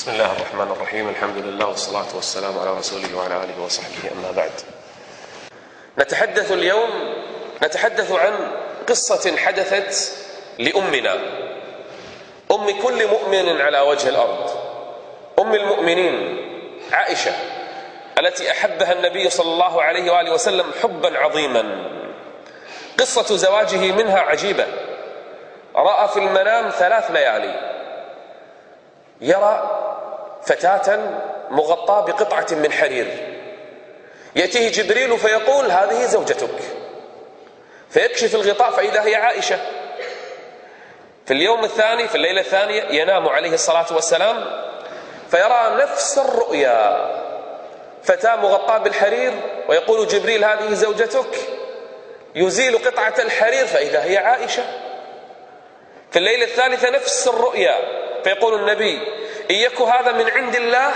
بسم الله الرحمن الرحيم. الحمد لله والصلاة والسلام على رسوله وعلى آله وصحبه، أما بعد. نتحدث اليوم عن قصة حدثت لأمنا، أم كل مؤمن على وجه الأرض، أم المؤمنين عائشة، التي أحبها النبي صلى الله عليه وآله وسلم حبا عظيما. قصة زواجه منها عجيبة. رأى في المنام 3 ليالي يرى فتاة مغطاة بقطعة من حرير، يأتيه جبريل فيقول: هذه زوجتك، فيكشف الغطاء فإذا هي عائشة. في اليوم الثاني، في الليلة الثانية، ينام عليه الصلاة والسلام فيرى نفس الرؤيا، فتاة مغطاة بالحرير، ويقول جبريل: هذه زوجتك، يزيل قطعة الحرير فإذا هي عائشة. في الليلة الثالثة نفس الرؤيا، فيقول النبي: إن يك هذا من عند الله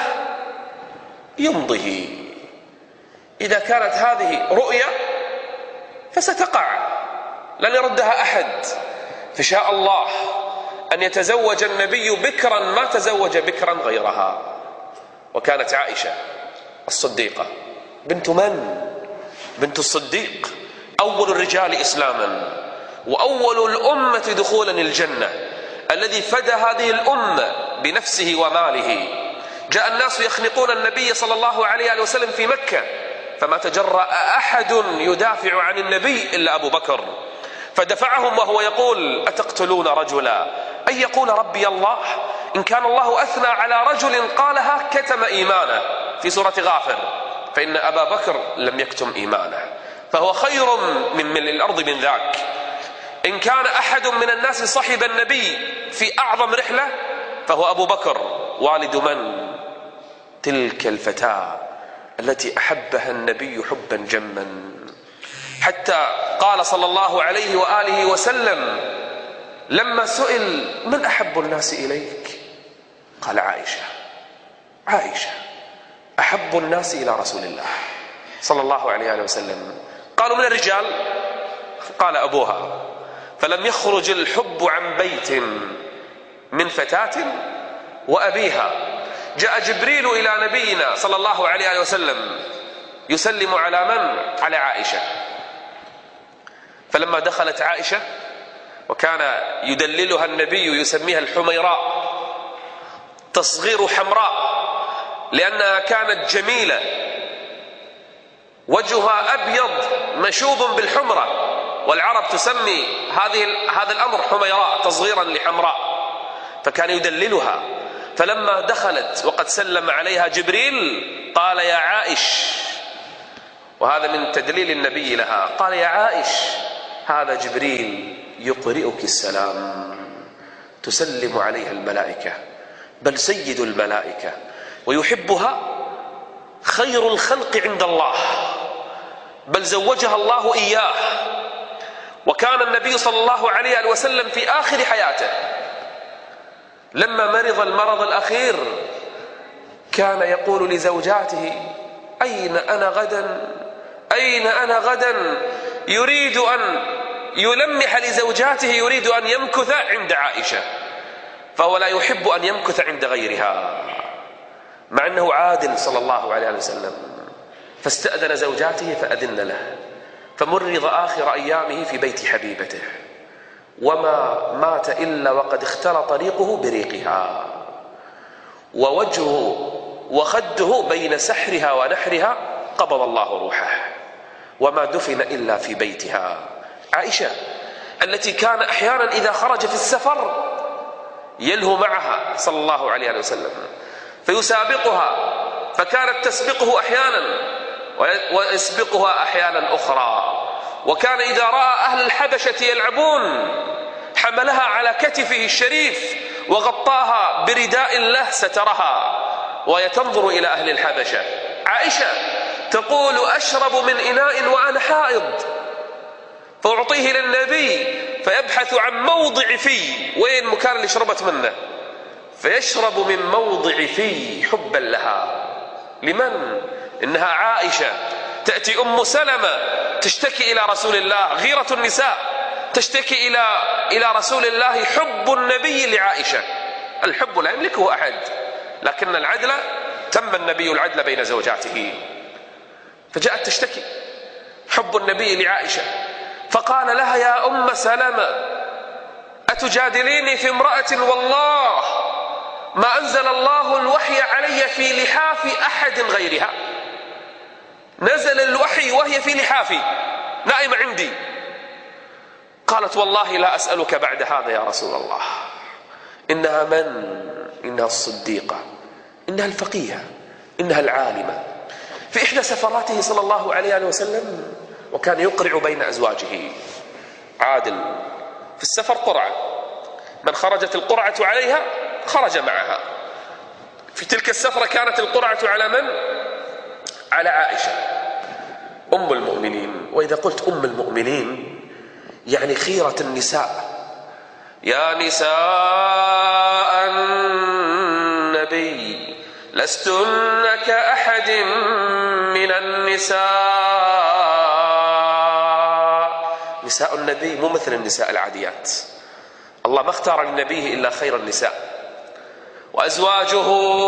يمضه، إذا كانت هذه رؤيا فستقع، لن يردها أحد. فشاء الله أن يتزوج النبي بكرا ما تزوج بكرا غيرها، وكانت عائشة الصديقة. بنت من؟ بنت الصديق، أول الرجال إسلاما وأول الأمة دخولا الجنة، الذي فدى هذه الأمة بنفسه وماله. جاء الناس يخنقون النبي صلى الله عليه وسلم في مكة، فما تجرأ أحد يدافع عن النبي إلا أبو بكر، فدفعهم وهو يقول: أتقتلون رجلا أن يقول ربي الله؟ إن كان الله أثنى على رجل قالها كتم إيمانه، في سورة غافر، فإن أبا بكر لم يكتم إيمانه، فهو خير من ملء الأرض من ذاك. إن كان أحد من الناس صحب النبي في أعظم رحلة فهو أبو بكر، والد من؟ تلك الفتاة التي أحبها النبي حبا جما، حتى قال صلى الله عليه وآله وسلم لما سئل: من أحب الناس إليك؟ قال: عائشة. عائشة أحب الناس إلى رسول الله صلى الله عليه وسلم. قالوا: من الرجال؟ قال: أبوها. فلم يخرج الحب عن بيت من فتاة وأبيها. جاء جبريل إلى نبينا صلى الله عليه وسلم يسلم على من؟ على عائشة. فلما دخلت عائشة، وكان يدللها النبي يسميها الحميراء، تصغير حمراء، لأنها كانت جميلة، وجهها أبيض مشوب بالحمرة، والعرب تسمي هذا الأمر حميراء تصغيرا لحمراء، فكان يدللها. فلما دخلت وقد سلم عليها جبريل قال: يا عائش، وهذا من تدليل النبي لها، قال: يا عائش، هذا جبريل يقرئك السلام. تسلم عليها الملائكة، بل سيد الملائكة، ويحبها خير الخلق عند الله، بل زوجها الله إياه. وكان النبي صلى الله عليه وسلم في آخر حياته لما مرض المرض الأخير كان يقول لزوجاته: أين أنا غدا؟ أين أنا غدا؟ يريد أن يلمح لزوجاته، يريد أن يمكث عند عائشة، فهو لا يحب أن يمكث عند غيرها، مع أنه عادل صلى الله عليه وسلم. فاستأذن زوجاته فأذن له، فمرض آخر أيامه في بيت حبيبته، وما مات إلا وقد اختلط ريقه بريقها، ووجهه وخده بين سحرها ونحرها، قبض الله روحه، وما دفن إلا في بيتها. عائشة التي كان أحيانا إذا خرج في السفر يلهو معها صلى الله عليه وسلم فيسابقها، فكانت تسبقه أحيانا ويسبقها أحيانا أخرى. وكان إذا رأى أهل الحبشة يلعبون حملها على كتفه الشريف وغطاها برداء له سترها، وهي تنظر إلى أهل الحبشة. عائشة تقول: أشرب من إناء وأنا حائض، فأعطيه للنبي فيبحث عن موضع فيه، وين مكان اللي شربت منه، فيشرب من موضع فيه حبا لها. لمن؟ إنها عائشة. تأتي أم سلمة تشتكي إلى رسول الله، غيرة النساء، تشتكي إلى رسول الله حب النبي لعائشة. الحب لا يملكه أحد، لكن العدل تم النبي العدل بين زوجاته. فجاءت تشتكي حب النبي لعائشة، فقال لها: يا أم سلمة، أتجادليني في امرأة والله ما أنزل الله الوحي علي في لحاف أحد غيرها. نزل الوحي وهي في لحافي نائمة عندي. قالت: والله لا أسألك بعد هذا يا رسول الله. إنها من؟ إنها الصديقة، إنها الفقيهة، إنها العالمة. في إحدى سفراته صلى الله عليه وسلم وكان يقرع بين أزواجه عادل. في السفر قرعة، من خرجت القرعة عليها خرج معها. في تلك السفرة كانت القرعة على من؟ على عائشة أم المؤمنين. وإذا قلت أم المؤمنين يعني خيرة النساء. يا نساء النبي لستن كأحد من النساء. نساء النبي مو مثل النساء العاديات. الله ما اختار لنبيه إلا خير النساء. وأزواجه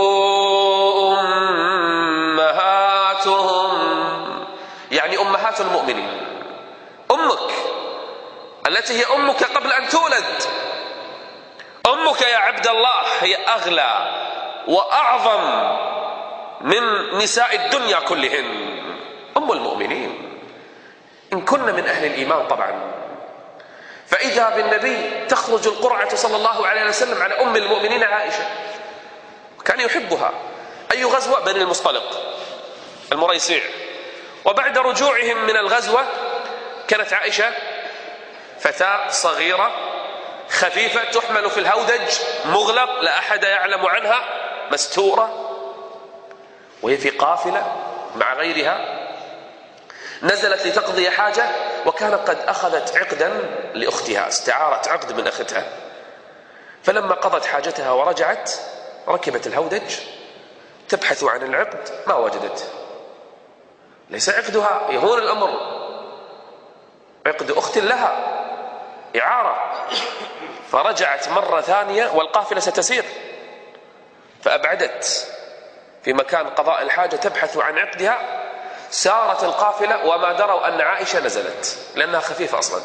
أمهاتهم، يعني أمهات المؤمنين. أمك التي هي أمك قبل أن تولد، أمك يا عبد الله هي أغلى وأعظم من نساء الدنيا كلهن. أم المؤمنين إن كن من أهل الإيمان طبعا. فإذا بالنبي تخرج القرعة صلى الله عليه وسلم على أم المؤمنين عائشة، كان يحبها. أي غزوة؟ بني المصطلق المريسيع. وبعد رجوعهم من الغزوة كانت عائشة فتاة صغيرة خفيفة تحمل في الهودج مغلق لا أحد يعلم عنها، مستورة، وهي في قافلة مع غيرها. نزلت لتقضي حاجة وكانت قد أخذت عقدا لأختها، استعارت عقد من أختها. فلما قضت حاجتها ورجعت ركبت الهودج تبحث عن العقد ما وجدته. ليس عقدها، يهون الأمر، عقد أخت لها إعارة. فرجعت مرة ثانية والقافلة ستسير، فأبعدت في مكان قضاء الحاجة تبحث عن عقدها. سارت القافلة وما دروا أن عائشة نزلت لأنها خفيفة أصلا.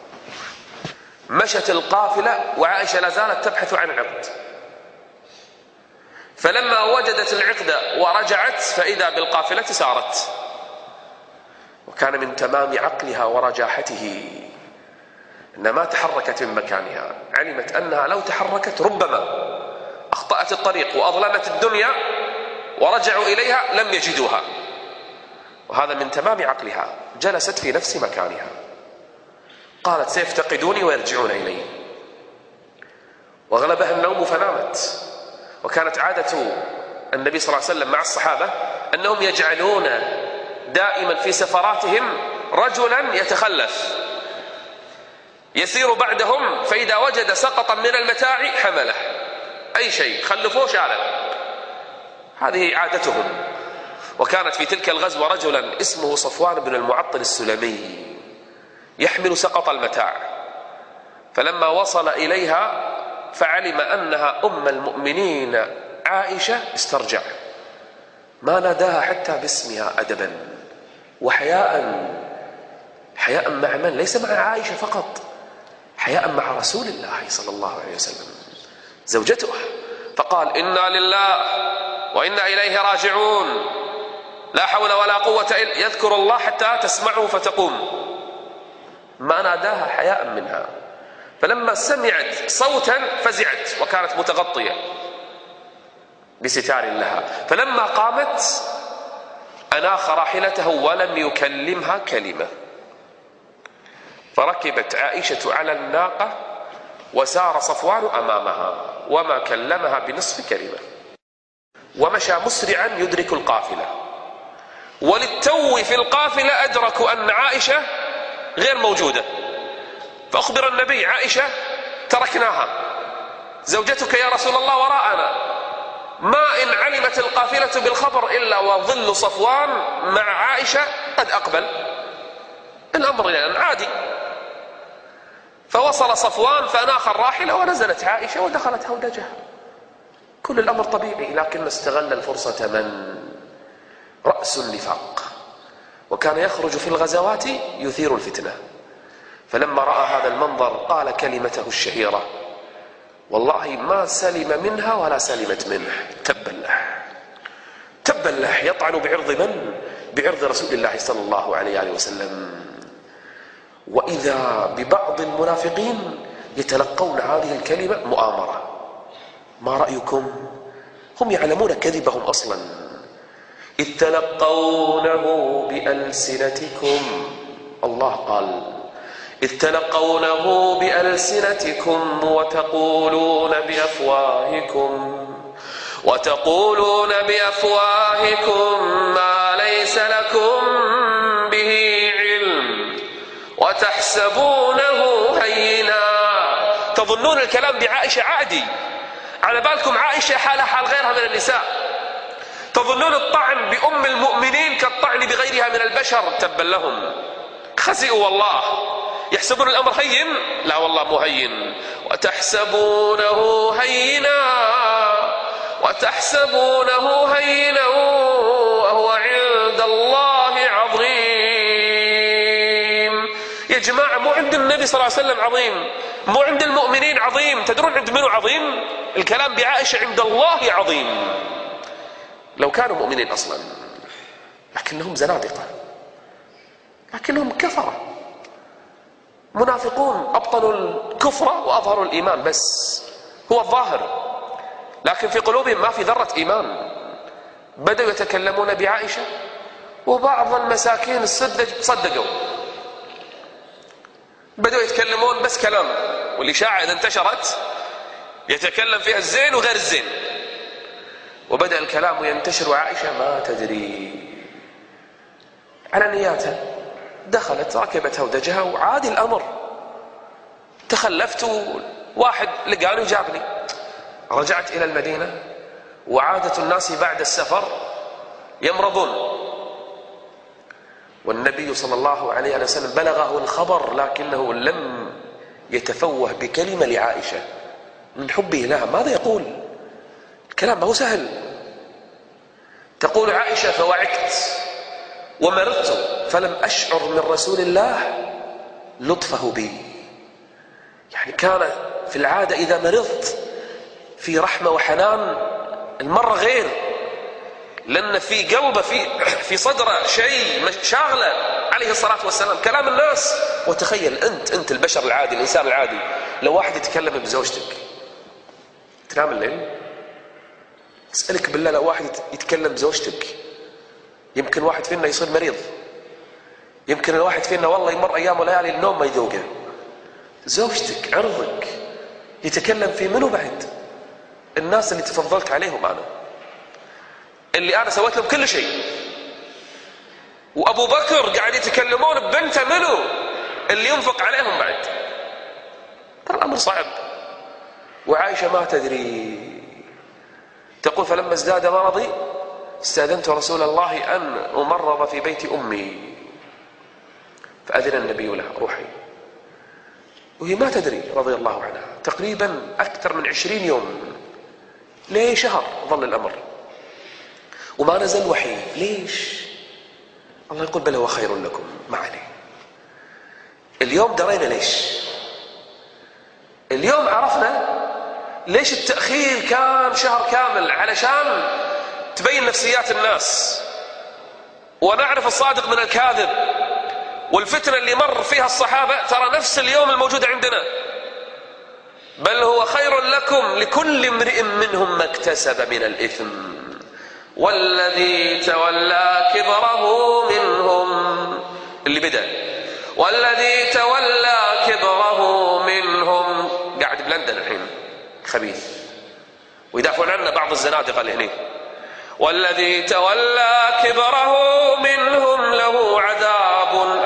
مشت القافلة وعائشة لا زالت تبحث عن العقد. فلما وجدت العقد ورجعت فإذا بالقافلة سارت. وكان من تمام عقلها ورجاحته أن ما تحركت من مكانها. علمت أنها لو تحركت ربما أخطأت الطريق وأظلمت الدنيا ورجعوا إليها لم يجدوها. وهذا من تمام عقلها. جلست في نفس مكانها. قالت: سيفتقدوني ويرجعون إلي. وغلبها النوم فنامت. وكانت عادة النبي صلى الله عليه وسلم مع الصحابة أنهم يجعلون دائما في سفراتهم رجلا يتخلف يسير بعدهم، فإذا وجد سقطا من المتاع حمله، أي شيء خلفوه شاله. هذه عادتهم. وكانت في تلك الغزوة رجلا اسمه صفوان بن المعطل السلمي يحمل سقط المتاع. فلما وصل إليها فعلم أنها أم المؤمنين عائشة استرجع، ما ناداها حتى باسمها أدبا وحياء. حياء مع من؟ ليس مع عائشة فقط، حياء مع رسول الله صلى الله عليه وسلم زوجته. فقال: إنا لله وإنا إليه راجعون، لا حول ولا قوة إلا. يذكر الله حتى تسمعه فتقوم. ما ناداها حياء منها. فلما سمعت صوتا فزعت وكانت متغطية بستار لها. فلما قامت أناخ راحلته ولم يكلمها كلمة. فركبت عائشة على الناقة وسار صفوان أمامها وما كلمها بنصف كلمة، ومشى مسرعا يدرك القافلة. وللتو في القافلة أدركوا أن عائشة غير موجودة. فأخبر النبي: عائشة تركناها، زوجتك يا رسول الله وراءنا. ما إن علمت القافلة بالخبر إلا وظل صفوان مع عائشة قد أقبل. الأمر الآن عادي. فوصل صفوان فأناخ الراحلة ونزلت عائشة ودخلت هودجها. كل الأمر طبيعي، لكن استغل الفرصة من؟ رأس النفاق، وكان يخرج في الغزوات يثير الفتنة. فلما رأى هذا المنظر قال كلمته الشهيرة: والله ما سلم منها ولا سلمت منه، تبا له تبا له. يطعن بعرض من؟ بعرض رسول الله صلى الله عليه وسلم. وإذا ببعض المنافقين يتلقون هذه الكلمة مؤامرة. ما رأيكم؟ هم يعلمون كذبهم أصلا. إذ تلقونه بألسنتكم، الله قال: إذ تلقونه بألسنتكم وتقولون بأفواهكم ما ليس لكم به علم وتحسبونه هينا. تظنون الكلام بعائشة عادي، على بالكم عائشة حالها حال غيرها من النساء. تظنون الطعن بأم المؤمنين كالطعن بغيرها من البشر، تبا لهم، خسئوا والله. يحسبون الأمر هين، لا والله مو هين. وتحسبونه هينا وهو عند الله عظيم. يا جماعة مو عند النبي صلى الله عليه وسلم عظيم، مو عند المؤمنين عظيم. تدرون عند منو عظيم؟ الكلام بعائشة عند الله عظيم، لو كانوا مؤمنين أصلا، لكنهم زنادقة، لكنهم كفرة منافقون، أبطلوا الكفر وأظهروا الإيمان، بس هو الظاهر، لكن في قلوبهم ما في ذرة إيمان. بدأوا يتكلمون بعائشة، وبعض المساكين السذج صدقوا، بدأوا يتكلمون بس كلام، والإشاعة إذا انتشرت يتكلم فيها الزين وغير الزين، وبدأ الكلام ينتشر، وعائشة ما تدري على نياتها. دخلت ركبت هودجها وعادي الأمر. تخلفت، واحد لقاني وجابني. رجعت إلى المدينة، وعادة الناس بعد السفر يمرضون، والنبي صلى الله عليه وسلم بلغه الخبر، لكنه لم يتفوه بكلمة لعائشة من حبه لها. ماذا يقول؟ الكلام ما هو سهل. تقول عائشة: فوعكت ومرضت فلم أشعر من رسول الله لطفه بي. يعني كان في العادة إذا مرضت في رحمة وحنان، المرة غير، لأن في قلبه في صدره شيء شاغله عليه الصلاة والسلام، كلام الناس. وتخيل أنت البشر العادي، الإنسان العادي، لو واحد يتكلم بزوجتك تنام الليل؟ أسألك بالله، لو واحد يتكلم بزوجتك، يمكن واحد فينا يصير مريض، يمكن الواحد فينا والله يمر أيام وليالي النوم ما يذوقه. زوجتك، عرضك، يتكلم في منو بعد؟ الناس اللي تفضلت عليهم أنا، اللي أنا سويت لهم كل شيء. وأبو بكر قاعد يتكلمون ببنته منو؟ اللي ينفق عليهم بعد. ترى الأمر صعب. وعائشة ما تدري. تقول: فلما ازداد مرضي استأذنت رسول الله أن أمرض في بيت أمي، فأذن النبي له: روحي. وهي ما تدري رضي الله عنها. تقريبا أكثر من 20 يوم، ليه شهر ظل الأمر وما نزل وحي. ليش؟ الله يقول: بل هو خير لكم، ما عليه. اليوم درينا ليش. اليوم عرفنا ليش التأخير كان شهر كامل، علشان تبين نفسيات الناس، ونعرف الصادق من الكاذب. والفتنة اللي مر فيها الصحابة ترى نفس اليوم الموجودة عندنا. بل هو خير لكم لكل امرئ منهم ما اكتسب من الإثم والذي تولى كبره منهم، اللي بدأ، والذي تولى كبره منهم قاعد بلندن الحين خبيث، ويدافعون عنه بعض الزنادقة اللي هني. والذي تولى كبره منهم له عذاب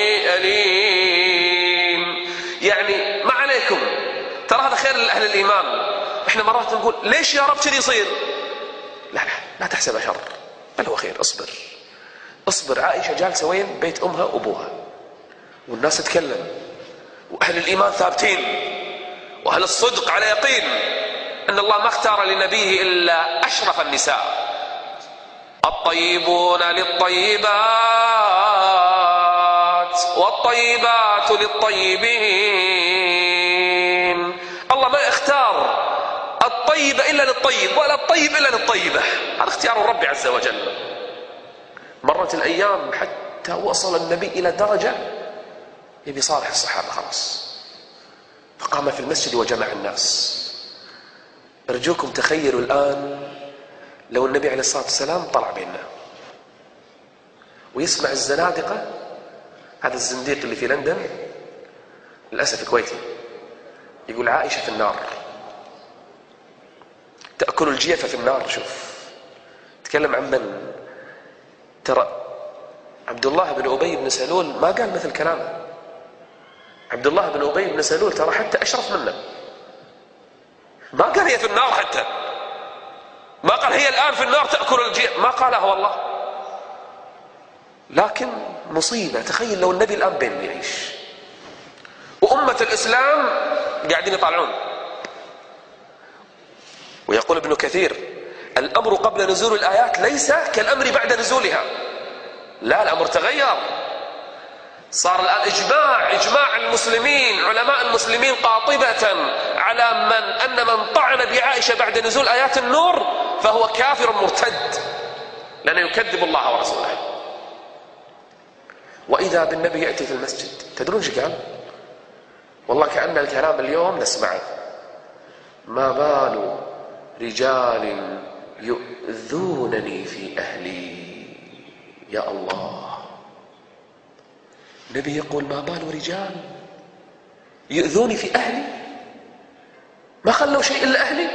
أليم. يعني ما عليكم، ترى هذا خير لأهل الإيمان. احنا مرات نقول: ليش يا رب كذي يصير؟ لا تحسب شر، بل هو خير. اصبر. عائشة جالسة وين؟ بيت أمها وأبوها، والناس تتكلم، وأهل الإيمان ثابتين، وأهل الصدق على يقين، أن الله ما اختار لنبيه إلا أشرف النساء. الطيبون للطيبات والطيبات للطيبين. الله ما اختار الطيب إلا للطيب ولا الطيب إلا للطيبة، هذا اختيار الرب عز وجل. مرت الأيام حتى وصل النبي إلى درجة يبي صالح الصحابة خلاص، فقام في المسجد وجمع الناس. أرجوكم تخيلوا الآن لو النبي عليه الصلاة والسلام طلع بيننا ويسمع الزنادقة، هذا الزنديق اللي في لندن للأسف كويتي، يقول عائشة في النار، تأكل الجيفة في النار. شوف تكلم عن من؟ ترى عبد الله بن أبي بن سلول ما قال مثل كلامه. عبد الله بن أبي بن سلول ترى حتى أشرف منه، ما قال هي في النار، حتى ما قال هي الآن في النار تأكل الجيفة، ما قالها والله. لكن مصيبة، تخيل لو النبي الآن بيننا يعيش وأمة الإسلام قاعدين يطالعون. ويقول ابن كثير الأمر قبل نزول الآيات ليس كالأمر بعد نزولها، لا الأمر تغير، صار الآن إجماع المسلمين، علماء المسلمين قاطبة على أن من طعن بعائشة بعد نزول آيات النور فهو كافر مرتد، لأنه يكذب الله ورسوله. وإذا بالنبي يأتي في المسجد، تدرون ايش قال؟ والله كأن الكلام اليوم نسمعه، ما بال رجال يؤذونني في أهلي. يا الله، النبي يقول ما بال رجال يؤذوني في أهلي، ما خلوا شيء إلا أهلي،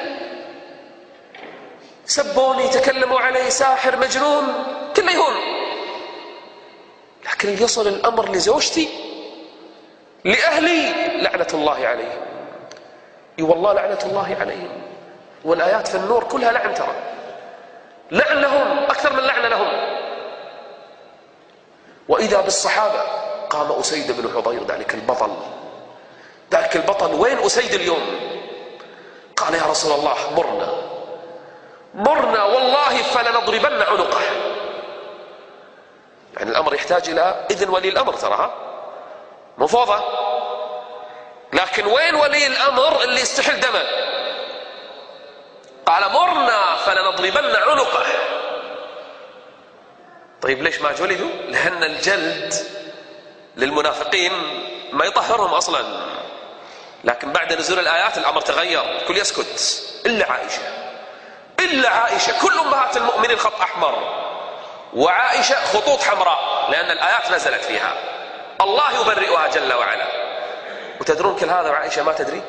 سبوني، تكلموا علي ساحر مجنون، كله يهون. لكن يصل الأمر لزوجتي، لأهلي، لعنة الله عليهم. اي والله لعنة الله عليهم. والآيات في النور كلها لعن، ترى لعن لهم أكثر من لعن لهم. وإذا بالصحابة قام أسيد بن حضير، ذلك البطل. وين أسيد اليوم؟ قال يا رسول الله مرنا والله فلنضربن عنقه. يعني الأمر يحتاج إلى إذن ولي الأمر، تراها مفوضة، لكن وين ولي الأمر اللي يستحل دمه؟ قال مرنا فلنضربن عنقه. طيب ليش ما جلدوا؟ لأن الجلد للمنافقين ما يطهرهم أصلا. لكن بعد نزول الآيات الأمر تغير، الكل يسكت إلا عائشة. كل أمهات المؤمنين خط أحمر، وعائشة خطوط حمراء، لأن الآيات نزلت فيها، الله يبرئها جل وعلا. وتدرون كل هذا وعائشة ما تدري؟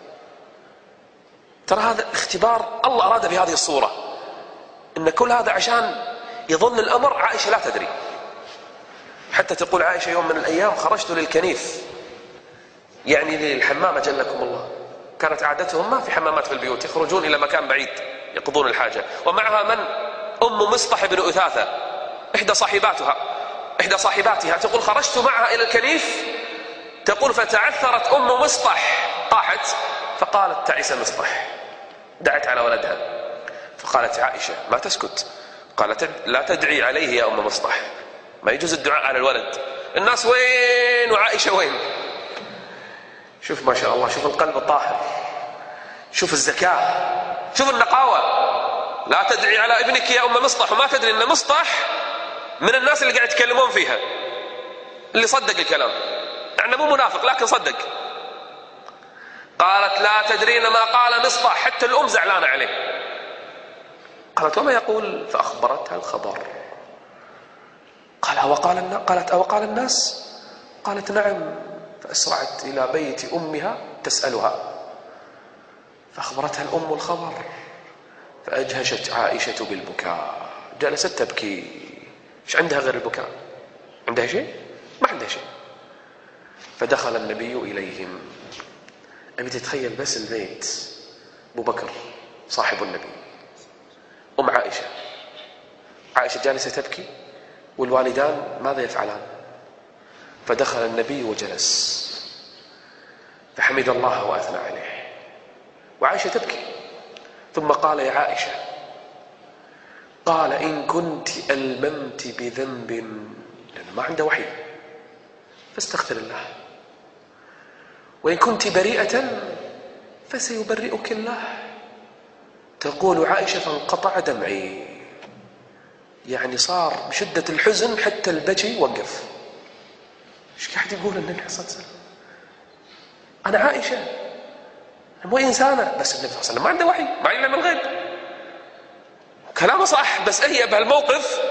ترى هذا اختبار الله أراد بهذه الصورة، إن كل هذا عشان يظن الأمر عائشة لا تدري. حتى تقول عائشة يوم من الأيام خرجت للكنيف، يعني للحمام أجلكم الله، كانت عادتهم ما في حمامات في البيوت، يخرجون إلى مكان بعيد يقضون الحاجة. ومعها من؟ أم مصطح بن أثاثة، إحدى صاحباتها، تقول خرجت معها إلى الكنيف، تقول فتعثرت أم مصطح، طاحت، فقالت تعس مصطح، دعت على ولدها، فقالت عائشة ما تسكت، قالت لا تدعي عليه يا أم مصطح، ما يجوز الدعاء على الولد. الناس وين وعائشة وين؟ شوف ما شاء الله، شوف القلب الطاهر، شوف الزكاة، شوف النقاوة. لا تدعي على ابنك يا أم مصطح، وما تدري أن مصطح من الناس اللي قاعد يتكلمون فيها، اللي صدق الكلام، يعني مو منافق لكن صدق. قالت لا تدرين ما قال مصطح، حتى الأم زعلانة عليه. قالت وما يقول؟ فأخبرتها الخبر. قالت أوقال الناس؟ قالت نعم. فأسرعت إلى بيت أمها تسألها، فأخبرتها الأم الخبر، فأجهشت عائشة بالبكاء، جلست تبكي. إيش عندها غير البكاء؟ عندها شيء؟ ما عندها شيء. فدخل النبي إليهم. أبي تتخيل بس البيت، أبو بكر صاحب النبي، أم عائشة جالسة تبكي، والوالدان ماذا يفعلان؟ فدخل النبي وجلس، فحمد الله وأثنى عليه، وعائشة تبكي. ثم قال يا عائشة، قال إن كنت ألممت بذنب، لأنه ما عنده وحي، فاستغفر الله، وإن كنت بريئة فسيبرئك الله. تقول عائشة فانقطع دمعي، يعني صار بشدة الحزن حتى البكي وقف. ايش قاعد يقول النبي صلى الله عليه وسلم؟ أنا عائشة، أنا مو إنسانة، بس النبي صلى الله عليه وسلم ما عنده وحي، ما يعلم الغيب، كلامه صح، بس هي بهالموقف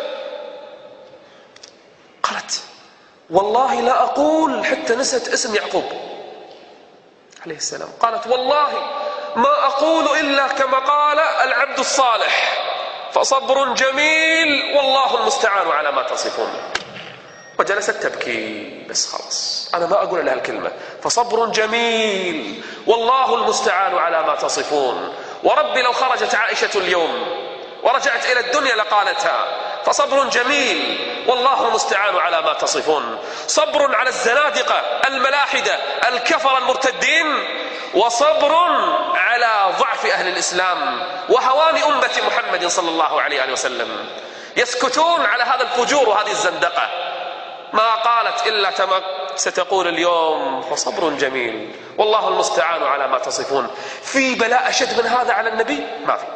قالت والله لا أقول، حتى نسيت اسم يعقوب عليه السلام، قالت والله ما أقول إلا كما قال العبد الصالح، فصبر جميل والله المستعان على ما تصفون. وجلست تبكي، بس خلاص أنا ما أقول لها الكلمة، فصبر جميل والله المستعان على ما تصفون. وربي لو خرجت عائشة اليوم ورجعت إلى الدنيا لقالتها، فصبر جميل والله المستعان على ما تصفون. صبر على الزنادقة الملاحدة الكفر المرتدين، وصبر على ضعف أهل الإسلام وهوان أمة محمد صلى الله عليه وسلم، يسكتون على هذا الفجور وهذه الزندقة. ما قالت إلا كما ستقول اليوم، فصبر جميل والله المستعان على ما تصفون. في بلاء أشد من هذا على النبي؟ ما في.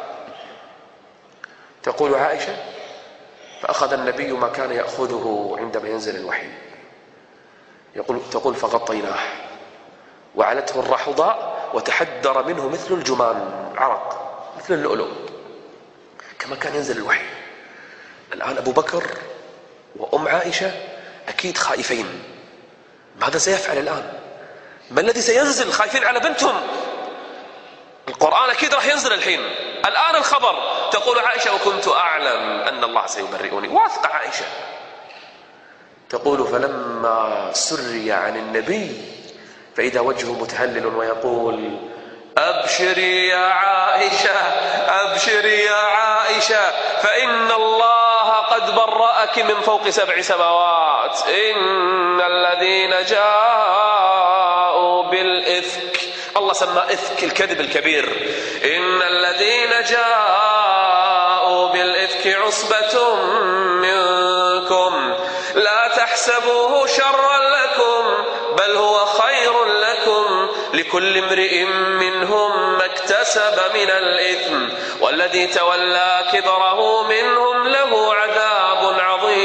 تقول عائشة فأخذ النبي ما كان يأخذه عندما ينزل الوحي، تقول فغطيناه وعلته الرحضاء وتحدر منه مثل الجمان، عرق مثل اللؤلؤ، كما كان ينزل الوحي. الآن أبو بكر وأم عائشة أكيد خائفين، ماذا سيفعل الآن؟ ما الذي سينزل؟ خايفين على بنتهم. القرآن أكيد راح ينزل الحين، الآن الخبر. تقول عائشة وكنت أعلم أن الله سيبرئني، واثقة عائشة. تقول فلما سري عن النبي فإذا وجهه متهلل ويقول أبشري يا عائشة، أبشري يا عائشة، فإن الله قد برأك من فوق 7 سماوات. إن الذين جاءوا بالإفك، الله سمى إفك الكذب الكبير، إن الذين جاءوا بالإفك عصبة منكم لا تحسبوه شرا لكم بل هو خير لكم، لكل امرئ منهم ما اكتسب من الإثم والذي تولى كبره منهم له عذاب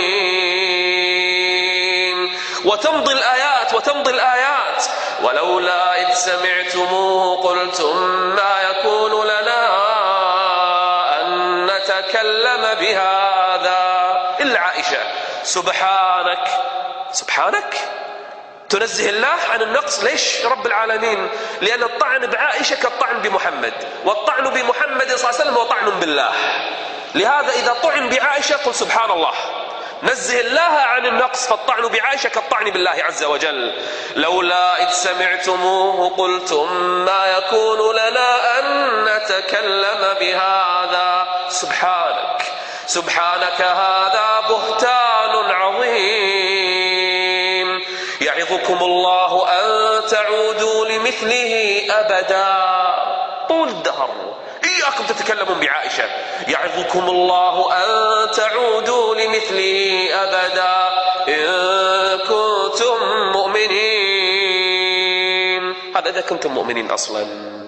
عظيم. وتمضي الآيات وتمضي الآيات. ولولا إذ سمعتموه قلتم ما يكون لنا أن نتكلم بهذا. إلا عائشة سبحانك، سبحانك تنزه الله عن النقص. ليش رب العالمين؟ لأن الطعن بعائشة كالطعن بمحمد، والطعن بمحمد صلى الله عليه وسلم هو طعن بالله. لهذا إذا طعن بعائشة قل سبحان الله، نزه الله عن النقص، فالطعن بعائشة كالطعن بالله عز وجل. لولا إذ سمعتموه قلتم ما يكون لنا أن نتكلم بهذا. سبحانك، سبحانك هذا بهتان عظيم. يعظكم الله أن تعودوا لمثله أبدا. طول الدهر إياكم تتكلمون بعائشة. يعظكم الله أن تعودوا لمثله أبدا إن كنتم مؤمنين. هذا إذا كنتم مؤمنين أصلا.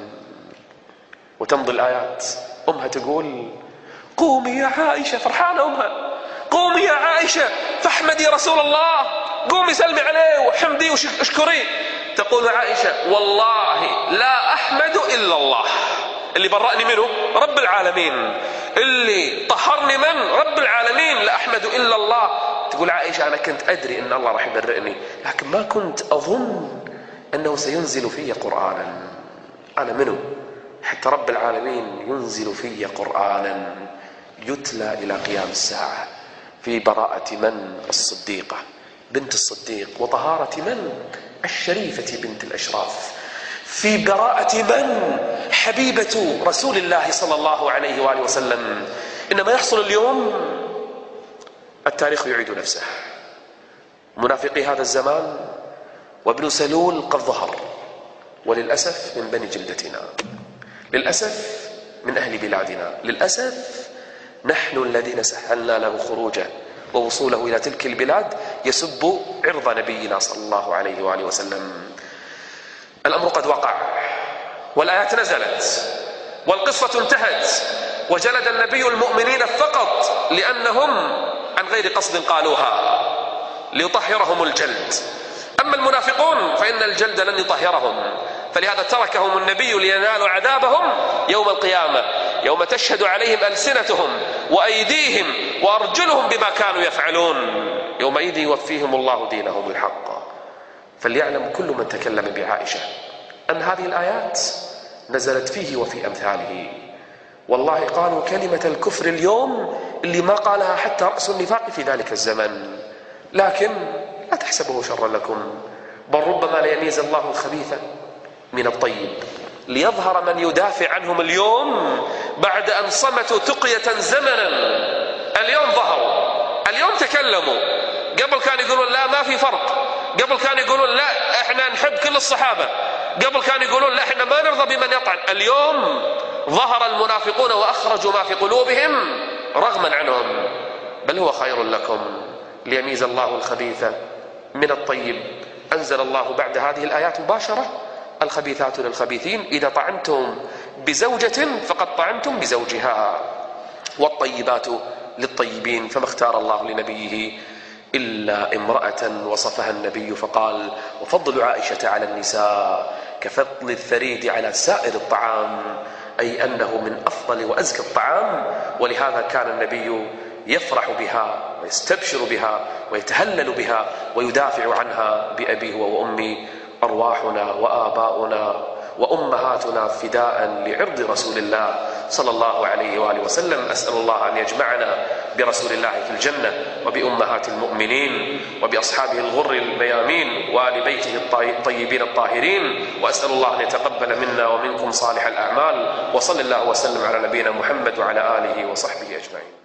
وتمضي الآيات. أمها تقول قومي يا عائشة، فرحانة أمها، قومي يا عائشة فاحمدي رسول الله، قومي سلمي عليه وحمدي واشكري. تقول عائشة والله لا أحمد إلا الله، اللي برأني منه رب العالمين، اللي طهرني من رب العالمين، لا أحمد إلا الله. تقول عائشة أنا كنت أدري أن الله راح يبرئني، لكن ما كنت أظن أنه سينزل في قرآنا. أنا منه حتى رب العالمين ينزل في قرآنا يتلى إلى قيام الساعة في براءة من؟ الصديقة بنت الصديق، وطهارة من؟ الشريفة بنت الأشراف، في براءة من؟ حبيبة رسول الله صلى الله عليه وآله وسلم. إنما يحصل اليوم التاريخ يعيد نفسه. منافقي هذا الزمان وابن سلول قد ظهر، وللأسف من بني جلدتنا. للأسف من أهل بلادنا. للأسف نحن الذين سهلنا له خروجه ووصوله إلى تلك البلاد يسب عرض نبينا صلى الله عليه وآله وسلم. الأمر قد وقع والآيات نزلت والقصة انتهت، وجلد النبي المؤمنين فقط لأنهم عن غير قصد قالوها ليطهرهم الجلد. أما المنافقون فإن الجلد لن يطهرهم، فلهذا تركهم النبي لينالوا عذابهم يوم القيامة، يوم تشهد عليهم ألسنتهم وأيديهم وأرجلهم بما كانوا يفعلون، يومئذ يوفيهم الله دينهم الحق. فليعلم كل من تكلم بعائشة أن هذه الآيات نزلت فيه وفي أمثاله. والله قالوا كلمة الكفر اليوم اللي ما قالها حتى رأس النفاق في ذلك الزمن، لكن لا تحسبه شرا لكم، بل ربما ليميز الله الخبيث من الطيب ليظهر من يدافع عنهم اليوم بعد أن صمتوا تقية زمنا. اليوم ظهروا، اليوم تكلموا. قبل كانوا يقولون لا ما في فرق، قبل كانوا يقولون لا احنا نحب كل الصحابة، قبل كانوا يقولون لا احنا ما نرضى بمن يطعن. اليوم ظهر المنافقون وأخرجوا ما في قلوبهم رغما عنهم، بل هو خير لكم ليميز الله الخبيث من الطيب. أنزل الله بعد هذه الآيات مباشرة الخبيثات للخبيثين، إذا طعنتم بزوجة فقد طعنتم بزوجها، والطيبات للطيبين، فما اختار الله لنبيه إلا امرأة وصفها النبي فقال وفضل عائشة على النساء كفضل الثريد على سائر الطعام، أي أنه من أفضل وأزكى الطعام. ولهذا كان النبي يفرح بها ويستبشر بها ويتهلل بها ويدافع عنها بأبيه وأمي. أرواحنا وآباؤنا وأمهاتنا فداء لعرض رسول الله صلى الله عليه وآله وسلم. أسأل الله أن يجمعنا برسول الله في الجنة وبأمهات المؤمنين وبأصحابه الغر الميامين وآل بيته الطيبين الطاهرين، وأسأل الله أن يتقبل منا ومنكم صالح الأعمال. وصلى الله وسلم على نبينا محمد وعلى آله وصحبه أجمعين.